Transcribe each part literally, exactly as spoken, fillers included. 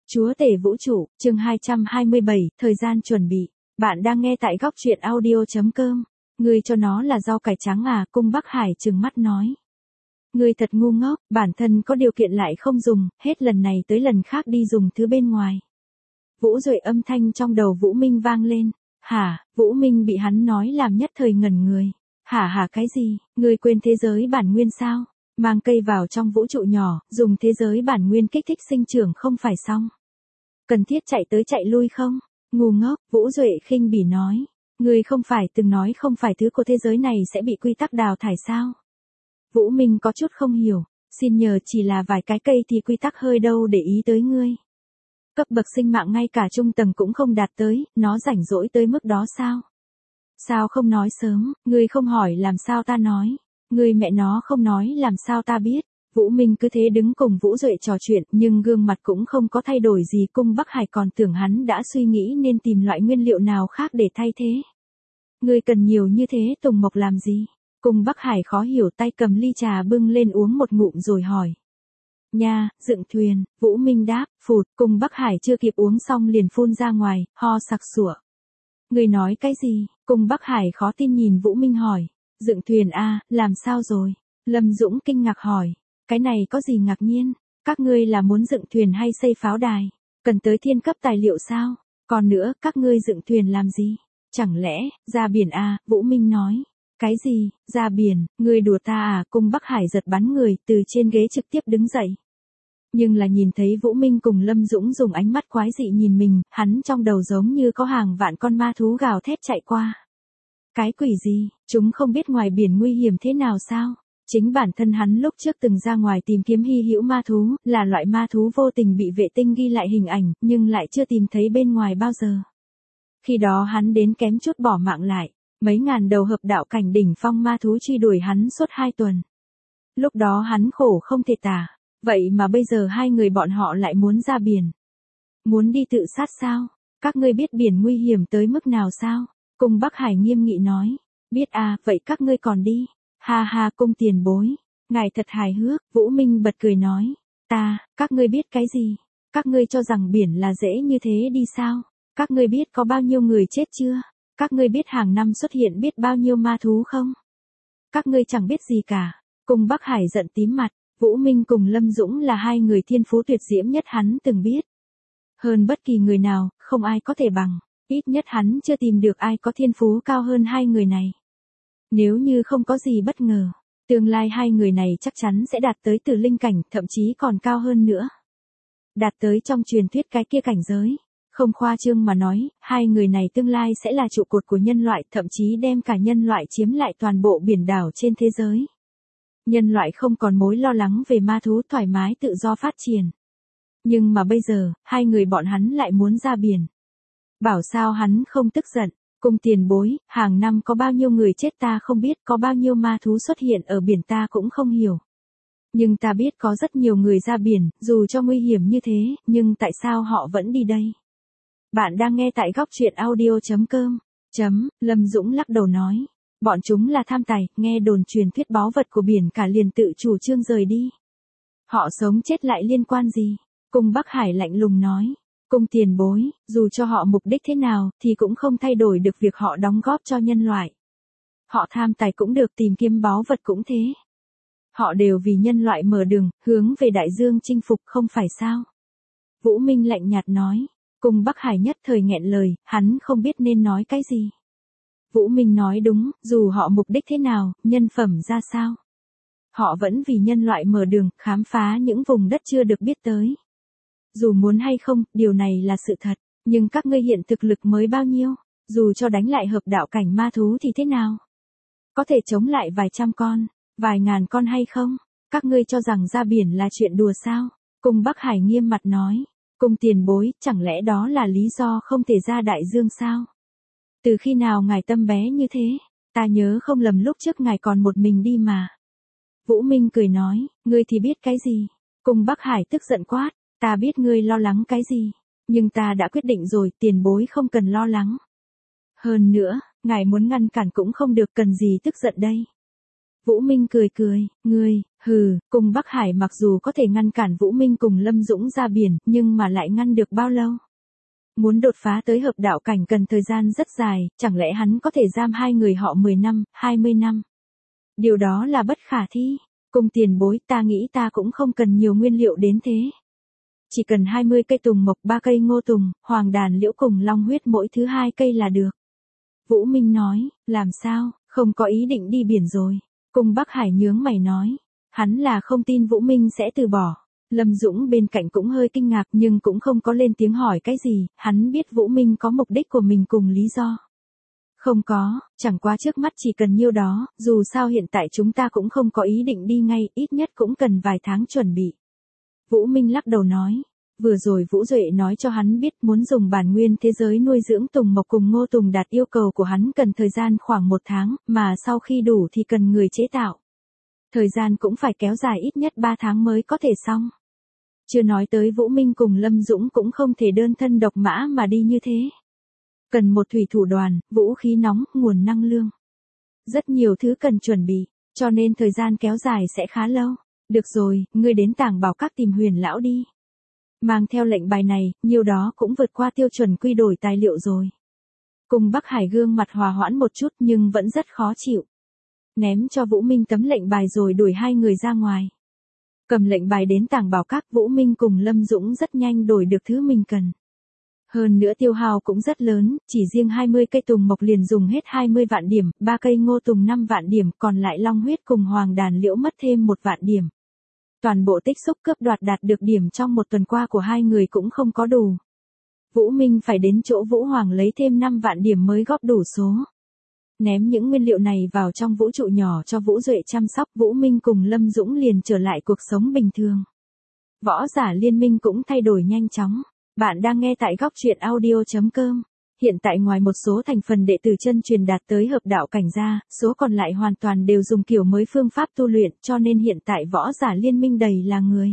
Chúa tể vũ trụ, chương hai trăm hai mươi bảy, thời gian chuẩn bị. Bạn đang nghe tại góc truyện audio chấm com. Ngươi cho nó là rau cải trắng à, Cung Bắc Hải trừng mắt nói. Ngươi thật ngu ngốc, bản thân có điều kiện lại không dùng, hết lần này tới lần khác đi dùng thứ bên ngoài. Vũ Duệ âm thanh trong đầu Vũ Minh vang lên. Hả, Vũ Minh bị hắn nói làm nhất thời ngẩn người. Hả hả cái gì, ngươi quên thế giới bản nguyên sao? Mang cây vào trong vũ trụ nhỏ, dùng thế giới bản nguyên kích thích sinh trưởng không phải xong. Cần thiết chạy tới chạy lui không? Ngu ngốc, Vũ Duệ khinh bỉ nói. Ngươi không phải từng nói không phải thứ của thế giới này sẽ bị quy tắc đào thải sao? Vũ Minh có chút không hiểu, xin nhờ chỉ là vài cái cây thì quy tắc hơi đâu để ý tới ngươi. Cấp bậc sinh mạng ngay cả trung tầng cũng không đạt tới, nó rảnh rỗi tới mức đó sao? Sao không nói sớm, ngươi không hỏi làm sao ta nói? Ngươi mẹ nó không nói làm sao ta biết? Vũ Minh cứ thế đứng cùng Vũ Duệ trò chuyện, nhưng gương mặt cũng không có thay đổi gì. Cung Bắc Hải còn tưởng hắn đã suy nghĩ nên tìm loại nguyên liệu nào khác để thay thế. Ngươi cần nhiều như thế Tùng Mộc làm gì? Cung Bắc Hải khó hiểu, tay cầm ly trà bưng lên uống một ngụm rồi hỏi. Nha, dựng thuyền, Vũ Minh đáp, phụt. Cung Bắc Hải chưa kịp uống xong liền phun ra ngoài, ho sặc sụa. Ngươi nói cái gì? Cung Bắc Hải khó tin nhìn Vũ Minh hỏi. Dựng thuyền a, làm sao rồi? Lâm Dũng kinh ngạc hỏi. Cái này có gì ngạc nhiên? Các ngươi là muốn dựng thuyền hay xây pháo đài? Cần tới thiên cấp tài liệu sao? Còn nữa, các ngươi dựng thuyền làm gì? Chẳng lẽ, ra biển à? Vũ Minh nói. Cái gì, ra biển, ngươi đùa ta à? Cung Bắc Hải giật bắn người, từ trên ghế trực tiếp đứng dậy. Nhưng là nhìn thấy Vũ Minh cùng Lâm Dũng dùng ánh mắt quái dị nhìn mình, hắn trong đầu giống như có hàng vạn con ma thú gào thét chạy qua. Cái quỷ gì, chúng không biết ngoài biển nguy hiểm thế nào sao? Chính bản thân hắn lúc trước từng ra ngoài tìm kiếm hy hữu ma thú, là loại ma thú vô tình bị vệ tinh ghi lại hình ảnh, nhưng lại chưa tìm thấy bên ngoài bao giờ. Khi đó hắn đến kém chút bỏ mạng lại, mấy ngàn đầu hợp đạo cảnh đỉnh phong ma thú truy đuổi hắn suốt hai tuần. Lúc đó hắn khổ không thể tả, vậy mà bây giờ hai người bọn họ lại muốn ra biển. Muốn đi tự sát sao? Các ngươi biết biển nguy hiểm tới mức nào sao? Cung Bắc Hải nghiêm nghị nói. Biết à, vậy các ngươi còn đi. Ha ha, Cung tiền bối. Ngài thật hài hước, Vũ Minh bật cười nói. Ta, các ngươi biết cái gì? Các ngươi cho rằng biển là dễ như thế đi sao? Các ngươi biết có bao nhiêu người chết chưa? Các ngươi biết hàng năm xuất hiện biết bao nhiêu ma thú không? Các ngươi chẳng biết gì cả. Cung Bắc Hải giận tím mặt. Vũ Minh cùng Lâm Dũng là hai người thiên phú tuyệt diễm nhất hắn từng biết. Hơn bất kỳ người nào, không ai có thể bằng. Ít nhất hắn chưa tìm được ai có thiên phú cao hơn hai người này. Nếu như không có gì bất ngờ, tương lai hai người này chắc chắn sẽ đạt tới tử linh cảnh, thậm chí còn cao hơn nữa. Đạt tới trong truyền thuyết cái kia cảnh giới. Không khoa trương mà nói, hai người này tương lai sẽ là trụ cột của nhân loại, thậm chí đem cả nhân loại chiếm lại toàn bộ biển đảo trên thế giới. Nhân loại không còn mối lo lắng về ma thú, thoải mái tự do phát triển. Nhưng mà bây giờ, hai người bọn hắn lại muốn ra biển. Bảo sao hắn không tức giận? Cung tiền bối, hàng năm có bao nhiêu người chết ta không biết, có bao nhiêu ma thú xuất hiện ở biển ta cũng không hiểu. Nhưng ta biết có rất nhiều người ra biển, dù cho nguy hiểm như thế, nhưng tại sao họ vẫn đi đây? Bạn đang nghe tại góc truyện audio chấm com. Chấm, Lâm Dũng lắc đầu nói. Bọn chúng là tham tài, nghe đồn truyền thuyết báu vật của biển cả liền tự chủ trương rời đi. Họ sống chết lại liên quan gì? Cung Bắc Hải lạnh lùng nói. Cung tiền bối, dù cho họ mục đích thế nào, thì cũng không thay đổi được việc họ đóng góp cho nhân loại. Họ tham tài cũng được, tìm kiếm báu vật cũng thế. Họ đều vì nhân loại mở đường, hướng về đại dương chinh phục không phải sao? Vũ Minh lạnh nhạt nói. Cung Bắc Hải nhất thời nghẹn lời, hắn không biết nên nói cái gì. Vũ Minh nói đúng, dù họ mục đích thế nào, nhân phẩm ra sao. Họ vẫn vì nhân loại mở đường, khám phá những vùng đất chưa được biết tới. Dù muốn hay không, điều này là sự thật, nhưng các ngươi hiện thực lực mới bao nhiêu, dù cho đánh lại hợp đạo cảnh ma thú thì thế nào? Có thể chống lại vài trăm con, vài ngàn con hay không? Các ngươi cho rằng ra biển là chuyện đùa sao? Cung Bắc Hải nghiêm mặt nói. Cung tiền bối, chẳng lẽ đó là lý do không thể ra đại dương sao? Từ khi nào ngài tâm bé như thế? Ta nhớ không lầm lúc trước ngài còn một mình đi mà. Vũ Minh cười nói, ngươi thì biết cái gì? Cung Bắc Hải tức giận quát, ta biết ngươi lo lắng cái gì, nhưng ta đã quyết định rồi, tiền bối không cần lo lắng. Hơn nữa, ngài muốn ngăn cản cũng không được, cần gì tức giận đây? Vũ Minh cười cười, ngươi, hừ, cùng Bắc Hải mặc dù có thể ngăn cản Vũ Minh cùng Lâm Dũng ra biển, nhưng mà lại ngăn được bao lâu? Muốn đột phá tới hợp đạo cảnh cần thời gian rất dài, chẳng lẽ hắn có thể giam hai người họ mười năm, hai mươi năm? Điều đó là bất khả thi. Cùng tiền bối, ta nghĩ ta cũng không cần nhiều nguyên liệu đến thế. Chỉ cần hai mươi cây tùng mộc, ba cây ngô tùng, hoàng đàn liễu cùng long huyết mỗi thứ hai cây là được. Vũ Minh nói, làm sao, không có ý định đi biển rồi. Cùng Bắc Hải nhướng mày nói, hắn là không tin Vũ Minh sẽ từ bỏ. Lâm Dũng bên cạnh cũng hơi kinh ngạc nhưng cũng không có lên tiếng hỏi cái gì, hắn biết Vũ Minh có mục đích của mình cùng lý do. Không có, chẳng qua trước mắt chỉ cần nhiêu đó, dù sao hiện tại chúng ta cũng không có ý định đi ngay, ít nhất cũng cần vài tháng chuẩn bị. Vũ Minh lắc đầu nói, vừa rồi Vũ Duệ nói cho hắn biết muốn dùng bản nguyên thế giới nuôi dưỡng tùng mộc cùng ngô tùng đạt yêu cầu của hắn cần thời gian khoảng một tháng, mà sau khi đủ thì cần người chế tạo. Thời gian cũng phải kéo dài ít nhất ba tháng mới có thể xong. Chưa nói tới Vũ Minh cùng Lâm Dũng cũng không thể đơn thân độc mã mà đi như thế. Cần một thủy thủ đoàn, vũ khí nóng, nguồn năng lượng. Rất nhiều thứ cần chuẩn bị, cho nên thời gian kéo dài sẽ khá lâu. Được rồi, ngươi đến Tàng Bảo Các tìm Huyền lão đi. Mang theo lệnh bài này, nhiều đó cũng vượt qua tiêu chuẩn quy đổi tài liệu rồi. Cùng Bắc Hải gương mặt hòa hoãn một chút nhưng vẫn rất khó chịu. Ném cho Vũ Minh tấm lệnh bài rồi đuổi hai người ra ngoài. Cầm lệnh bài đến Tàng Bảo Các, Vũ Minh cùng Lâm Dũng rất nhanh đổi được thứ mình cần. Hơn nữa tiêu hao cũng rất lớn, chỉ riêng hai mươi cây tùng mộc liền dùng hết hai mươi vạn điểm, ba cây ngô tùng năm vạn điểm, còn lại long huyết cùng hoàng đàn liễu mất thêm một vạn điểm. Toàn bộ tích xúc cướp đoạt đạt được điểm trong một tuần qua của hai người cũng không có đủ. Vũ Minh phải đến chỗ Vũ Hoàng lấy thêm năm vạn điểm mới góp đủ số. Ném những nguyên liệu này vào trong vũ trụ nhỏ cho Vũ Duệ chăm sóc, Vũ Minh cùng Lâm Dũng liền trở lại cuộc sống bình thường. Võ giả liên minh cũng thay đổi nhanh chóng. Bạn đang nghe tại góc truyện audio chấm com. Hiện tại ngoài một số thành phần đệ tử chân truyền đạt tới hợp đạo cảnh ra, số còn lại hoàn toàn đều dùng kiểu mới phương pháp tu luyện, cho nên hiện tại võ giả liên minh đầy là người.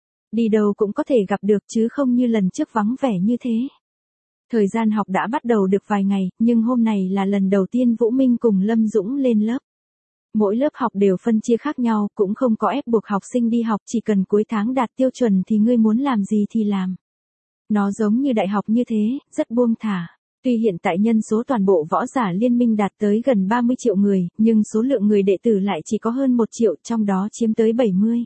Đi đâu cũng có thể gặp được chứ không như lần trước vắng vẻ như thế. Thời gian học đã bắt đầu được vài ngày, nhưng hôm này là lần đầu tiên Vũ Minh cùng Lâm Dũng lên lớp. Mỗi lớp học đều phân chia khác nhau, cũng không có ép buộc học sinh đi học, chỉ cần cuối tháng đạt tiêu chuẩn thì ngươi muốn làm gì thì làm. Nó giống như đại học như thế, rất buông thả. Tuy hiện tại nhân số toàn bộ võ giả liên minh đạt tới gần ba mươi triệu người, nhưng số lượng người đệ tử lại chỉ có hơn một triệu, trong đó chiếm tới bảy mươi.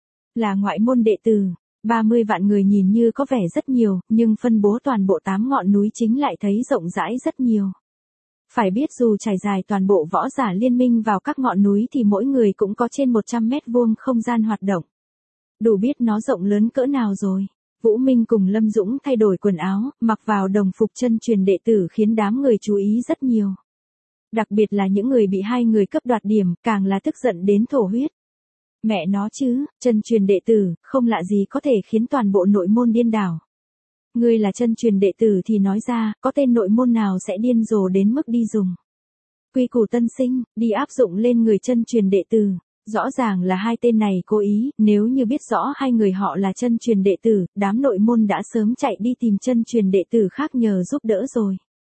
Là ngoại môn đệ tử, ba mươi vạn người nhìn như có vẻ rất nhiều, nhưng phân bố toàn bộ tám ngọn núi chính lại thấy rộng rãi rất nhiều. Phải biết dù trải dài toàn bộ võ giả liên minh vào các ngọn núi thì mỗi người cũng có trên một trăm mét vuông không gian hoạt động. Đủ biết nó rộng lớn cỡ nào rồi. Vũ Minh cùng Lâm Dũng thay đổi quần áo, mặc vào đồng phục chân truyền đệ tử khiến đám người chú ý rất nhiều. Đặc biệt là những người bị hai người cấp đoạt điểm, càng là tức giận đến thổ huyết. Mẹ nó chứ, chân truyền đệ tử, không lạ gì có thể khiến toàn bộ nội môn điên đảo. Ngươi là chân truyền đệ tử thì nói ra, có tên nội môn nào sẽ điên rồ đến mức đi dùng. Quy củ tân sinh, đi áp dụng lên người chân truyền đệ tử. Rõ ràng là hai tên này cố ý, nếu như biết rõ hai người họ là chân truyền đệ tử, đám nội môn đã sớm chạy đi tìm chân truyền đệ tử khác nhờ giúp đỡ rồi.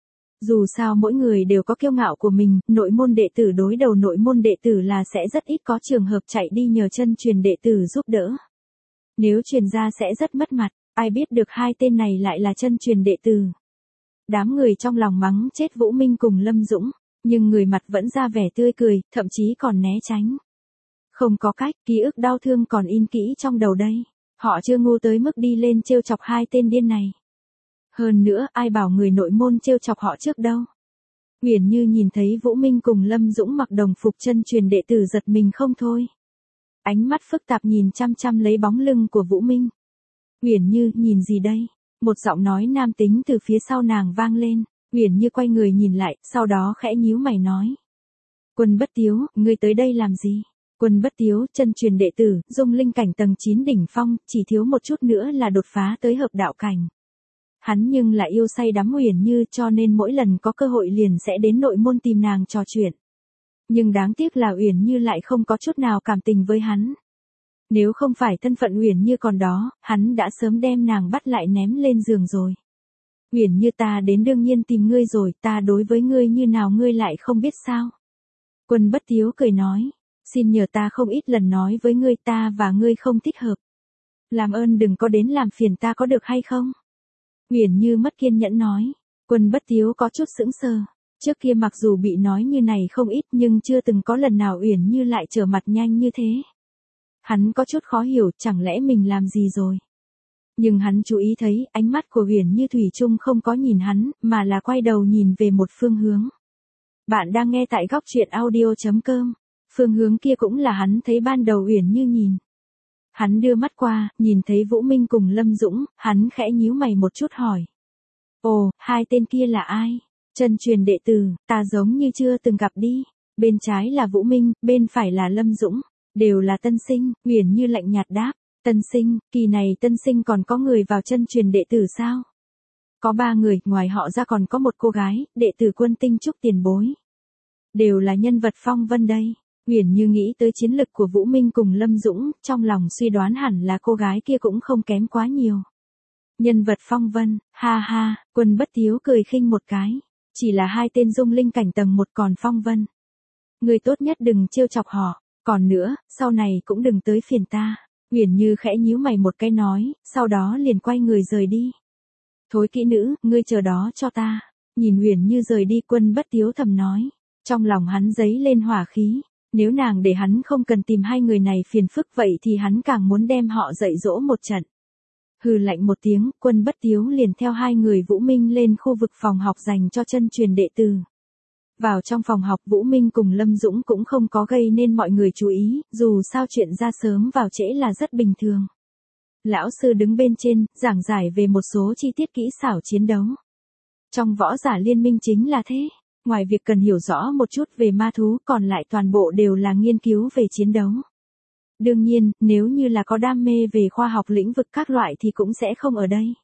Dù sao mỗi người đều có kiêu ngạo của mình, nội môn đệ tử đối đầu nội môn đệ tử là sẽ rất ít có trường hợp chạy đi nhờ chân truyền đệ tử giúp đỡ. Nếu truyền ra sẽ rất mất mặt, ai biết được hai tên này lại là chân truyền đệ tử. Đám người trong lòng mắng chết Vũ Minh cùng Lâm Dũng, nhưng người mặt vẫn ra vẻ tươi cười, thậm chí còn né tránh. Không có cách, ký ức đau thương còn in kỹ trong đầu đây. Họ chưa ngu tới mức đi lên trêu chọc hai tên điên này. Hơn nữa, ai bảo người nội môn trêu chọc họ trước đâu. Uyển Như nhìn thấy Vũ Minh cùng Lâm Dũng mặc đồng phục chân truyền đệ tử giật mình không thôi. Ánh mắt phức tạp nhìn chăm chăm lấy bóng lưng của Vũ Minh. Uyển Như, nhìn gì đây? Một giọng nói nam tính từ phía sau nàng vang lên. Uyển Như quay người nhìn lại, sau đó khẽ nhíu mày nói. Quân Bất Tiếu, ngươi tới đây làm gì? Quân Bất Tiếu, chân truyền đệ tử, dung linh cảnh tầng chín đỉnh phong, chỉ thiếu một chút nữa là đột phá tới hợp đạo cảnh. Hắn nhưng lại yêu say đắm Uyển Như cho nên mỗi lần có cơ hội liền sẽ đến nội môn tìm nàng trò chuyện. Nhưng đáng tiếc là Uyển Như lại không có chút nào cảm tình với hắn. Nếu không phải thân phận Uyển Như còn đó, hắn đã sớm đem nàng bắt lại ném lên giường rồi. Uyển Như, ta đến đương nhiên tìm ngươi rồi, ta đối với ngươi như nào ngươi lại không biết sao? Quân Bất Tiếu cười nói. Xin nhờ ta không ít lần nói với ngươi ta và ngươi không thích hợp. Làm ơn đừng có đến làm phiền ta có được hay không? Uyển Như mất kiên nhẫn nói. Quân Bất Tiếu có chút sững sờ. Trước kia mặc dù bị nói như này không ít nhưng chưa từng có lần nào Uyển Như lại trở mặt nhanh như thế. Hắn có chút khó hiểu, chẳng lẽ mình làm gì rồi? Nhưng hắn chú ý thấy ánh mắt của Uyển Như thủy chung không có nhìn hắn, mà là quay đầu nhìn về một phương hướng. Bạn đang nghe tại góc truyện audio chấm com. Phương hướng kia cũng là hắn thấy ban đầu Uyển Như nhìn. Hắn đưa mắt qua, nhìn thấy Vũ Minh cùng Lâm Dũng, hắn khẽ nhíu mày một chút hỏi. Ồ, hai tên kia là ai? Chân truyền đệ tử, ta giống như chưa từng gặp đi. Bên trái là Vũ Minh, bên phải là Lâm Dũng. Đều là tân sinh, Uyển Như lạnh nhạt đáp. Tân sinh, kỳ này tân sinh còn có người vào chân truyền đệ tử sao? Có ba người, ngoài họ ra còn có một cô gái, đệ tử Quân Tinh Trúc tiền bối. Đều là nhân vật phong vân đây. Uyển Như nghĩ tới chiến lực của Vũ Minh cùng Lâm Dũng, trong lòng suy đoán hẳn là cô gái kia cũng không kém quá nhiều. Nhân vật phong vân, ha ha, Quân Bất Tiếu cười khinh một cái. Chỉ là hai tên dung linh cảnh tầng một còn phong vân. Người tốt nhất đừng trêu chọc họ, còn nữa, sau này cũng đừng tới phiền ta. Uyển Như khẽ nhíu mày một cái nói, sau đó liền quay người rời đi. Thối kỹ nữ, ngươi chờ đó cho ta. Nhìn Uyển Như rời đi, Quân Bất Tiếu thầm nói. Trong lòng hắn dấy lên hỏa khí. Nếu nàng để hắn không cần tìm hai người này phiền phức vậy thì hắn càng muốn đem họ dạy dỗ một trận. Hừ lạnh một tiếng, Quân Bất Tiếu liền theo hai người Vũ Minh lên khu vực phòng học dành cho chân truyền đệ tử. Vào trong phòng học, Vũ Minh cùng Lâm Dũng cũng không có gây nên mọi người chú ý, dù sao chuyện ra sớm vào trễ là rất bình thường. Lão sư đứng bên trên, giảng giải về một số chi tiết kỹ xảo chiến đấu. Trong võ giả liên minh chính là thế, ngoài việc cần hiểu rõ một chút về ma thú, còn lại toàn bộ đều là nghiên cứu về chiến đấu. Đương nhiên, nếu như là có đam mê về khoa học lĩnh vực các loại thì cũng sẽ không ở đây.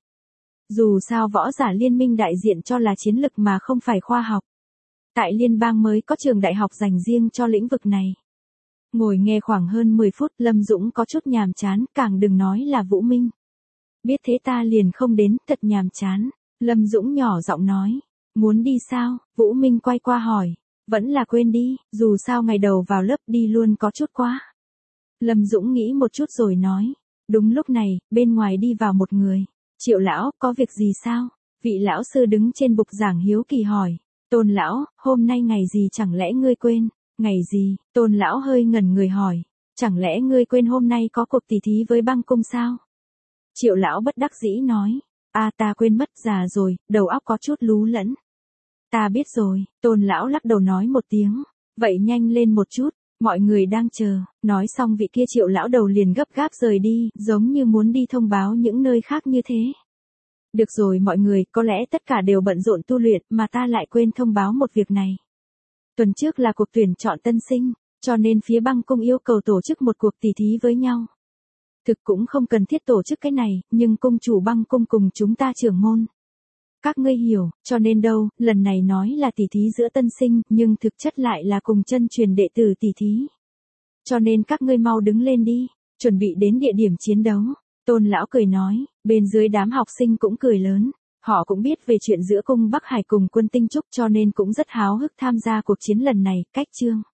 Dù sao võ giả liên minh đại diện cho là chiến lực mà không phải khoa học. Tại liên bang mới có trường đại học dành riêng cho lĩnh vực này. Ngồi nghe khoảng hơn mười phút, Lâm Dũng có chút nhàm chán, càng đừng nói là Vũ Minh. Biết thế ta liền không đến, thật nhàm chán. Lâm Dũng nhỏ giọng nói. Muốn đi sao? Vũ Minh quay qua hỏi. Vẫn là quên đi, dù sao ngày đầu vào lớp đi luôn có chút quá. Lâm Dũng nghĩ một chút rồi nói. Đúng lúc này, bên ngoài đi vào một người. Triệu lão, có việc gì sao? Vị lão sư đứng trên bục giảng hiếu kỳ hỏi. Tôn lão, hôm nay ngày gì chẳng lẽ ngươi quên? Ngày gì? Tôn lão hơi ngẩn người hỏi. Chẳng lẽ ngươi quên hôm nay có cuộc tỉ thí với băng cung sao? Triệu lão bất đắc dĩ nói. À ta quên mất, già rồi, đầu óc có chút lú lẫn. Ta biết rồi, Tôn lão lắc đầu nói một tiếng. Vậy nhanh lên một chút, mọi người đang chờ. Nói xong vị kia Triệu lão đầu liền gấp gáp rời đi, giống như muốn đi thông báo những nơi khác như thế. Được rồi mọi người, có lẽ tất cả đều bận rộn tu luyện mà ta lại quên thông báo một việc này. Tuần trước là cuộc tuyển chọn tân sinh, cho nên phía băng cung yêu cầu tổ chức một cuộc tỉ thí với nhau. Thực cũng không cần thiết tổ chức cái này, nhưng cung chủ băng cung cùng chúng ta trưởng môn. Các ngươi hiểu, cho nên đâu, lần này nói là tỉ thí giữa tân sinh, nhưng thực chất lại là cùng chân truyền đệ tử tỉ thí. Cho nên các ngươi mau đứng lên đi, chuẩn bị đến địa điểm chiến đấu. Tôn lão cười nói, bên dưới đám học sinh cũng cười lớn. Họ cũng biết về chuyện giữa cung Bắc Hải cùng Quân Tinh Trúc cho nên cũng rất háo hức tham gia cuộc chiến lần này. Cách chương